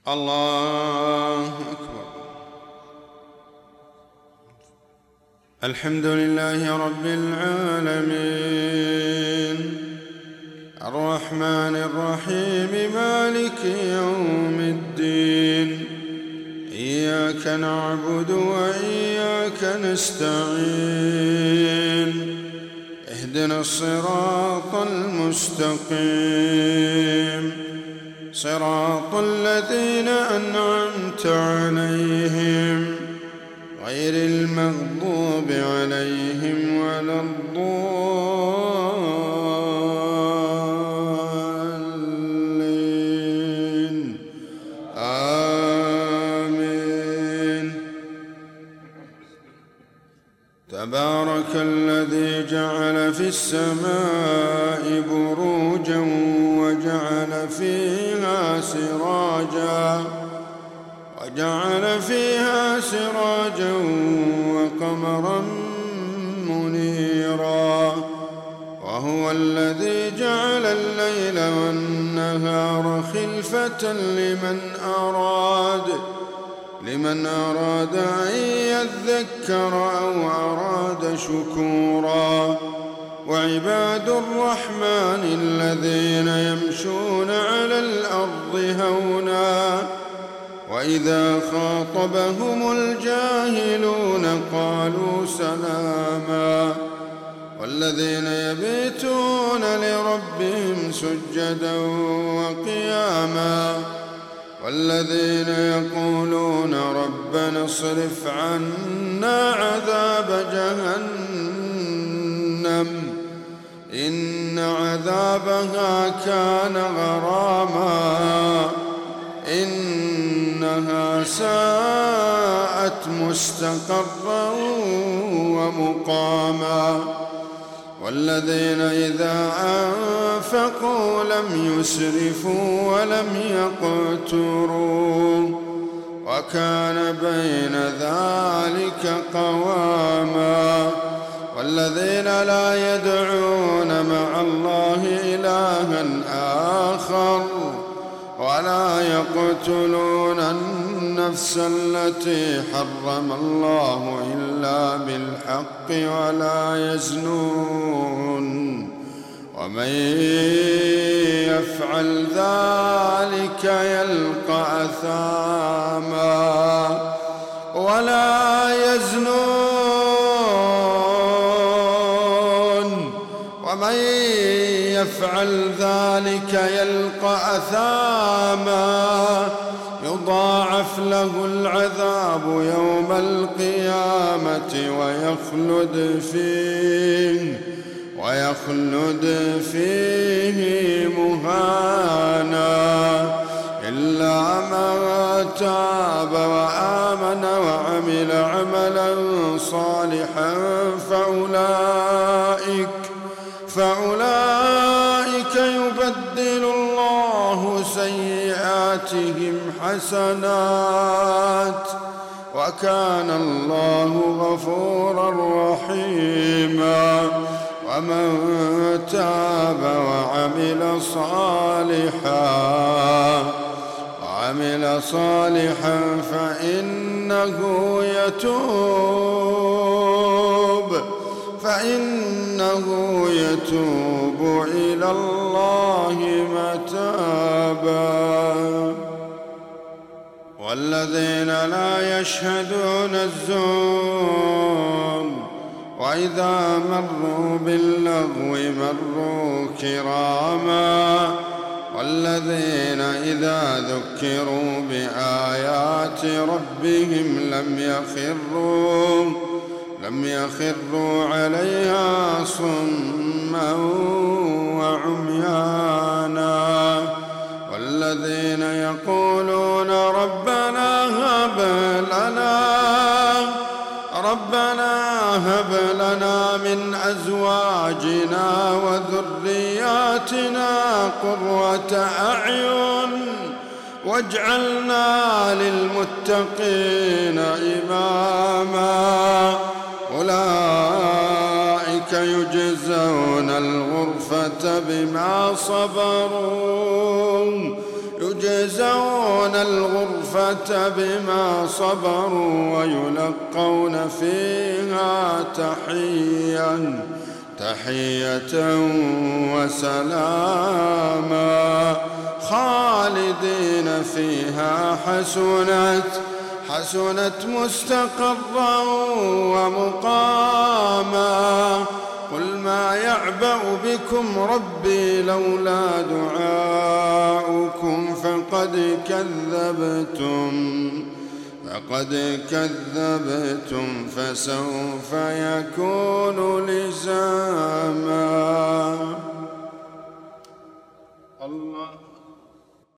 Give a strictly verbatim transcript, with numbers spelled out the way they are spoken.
الله أكبر. الحمد لله رب العالمين الرحمن الرحيم مالك يوم الدين. إياك نعبد وإياك نستعين. اهدنا الصراط المستقيم صراط الذين أنعمت عليهم غير المغضوب عليهم ولا الضالين. آمين. تبارك الذي جعل في السماء بروجا وجعل فيها سراجا وجعل فيها سراجا وقمرا منيرا. وهو الذي جعل الليل والنهار خلفة لمن أراد لمن أراد أن يذكر أو أراد شكورا. وعباد الرحمن الذين يمشون على الأرض هونا وإذا خاطبهم الجاهلون قالوا سلاما. والذين يبيتون لربهم سجدا وقياما. والذين يقولون ربنا اصرف عنا عذاب جهنم إن عذابها كان غراما إنها ساءت مستقرا ومقاما. والذين إذا أنفقوا لم يسرفوا ولم يقتروا وكان بين ذلك قواما. والذين لا يدعون مع الله إلها آخر ولا يقتلون النفس التي حرم الله إلا بالحق ولا يزنون ومن يفعل ذلك يلقى أثاما ولا يزنون ومن يفعل ذلك يلقى أثاما يضاعف له العذاب يوم القيامة ويخلد فيه ويخلد فيه مهانا إلا من تاب وآمن وعمل عملا صالحا فأولئك فأولئك يبدل الله سيئاتهم حسنات وكان الله غفورا رحيما. ومن تاب وعمل صالحا وعمل صالحا فإنه يتوب فإنه يتوب إلى الله متابا. والذين لا يشهدون الزور وإذا مروا باللغو مروا كراما. والذين إذا ذكروا بآيات ربهم لم يخروا لم يخروا عليها صما وعميانا. والذين يقولون ربنا هب لنا ربنا هب لنا من أزواجنا وذرياتنا قرة أعين واجعلنا للمتقين إماما. أولئك يجزون الغرفة بما صبروا يجزون الغرفة بما صبروا ويلقون فيها تحية تحية وسلاما خالدين فيها حسنت حسنت مستقرا ومقاما قل ما يعبأ بكم ربي لولا دعاؤكم فقد كذبتم فقد كذبتم فسوف يكون لزاما.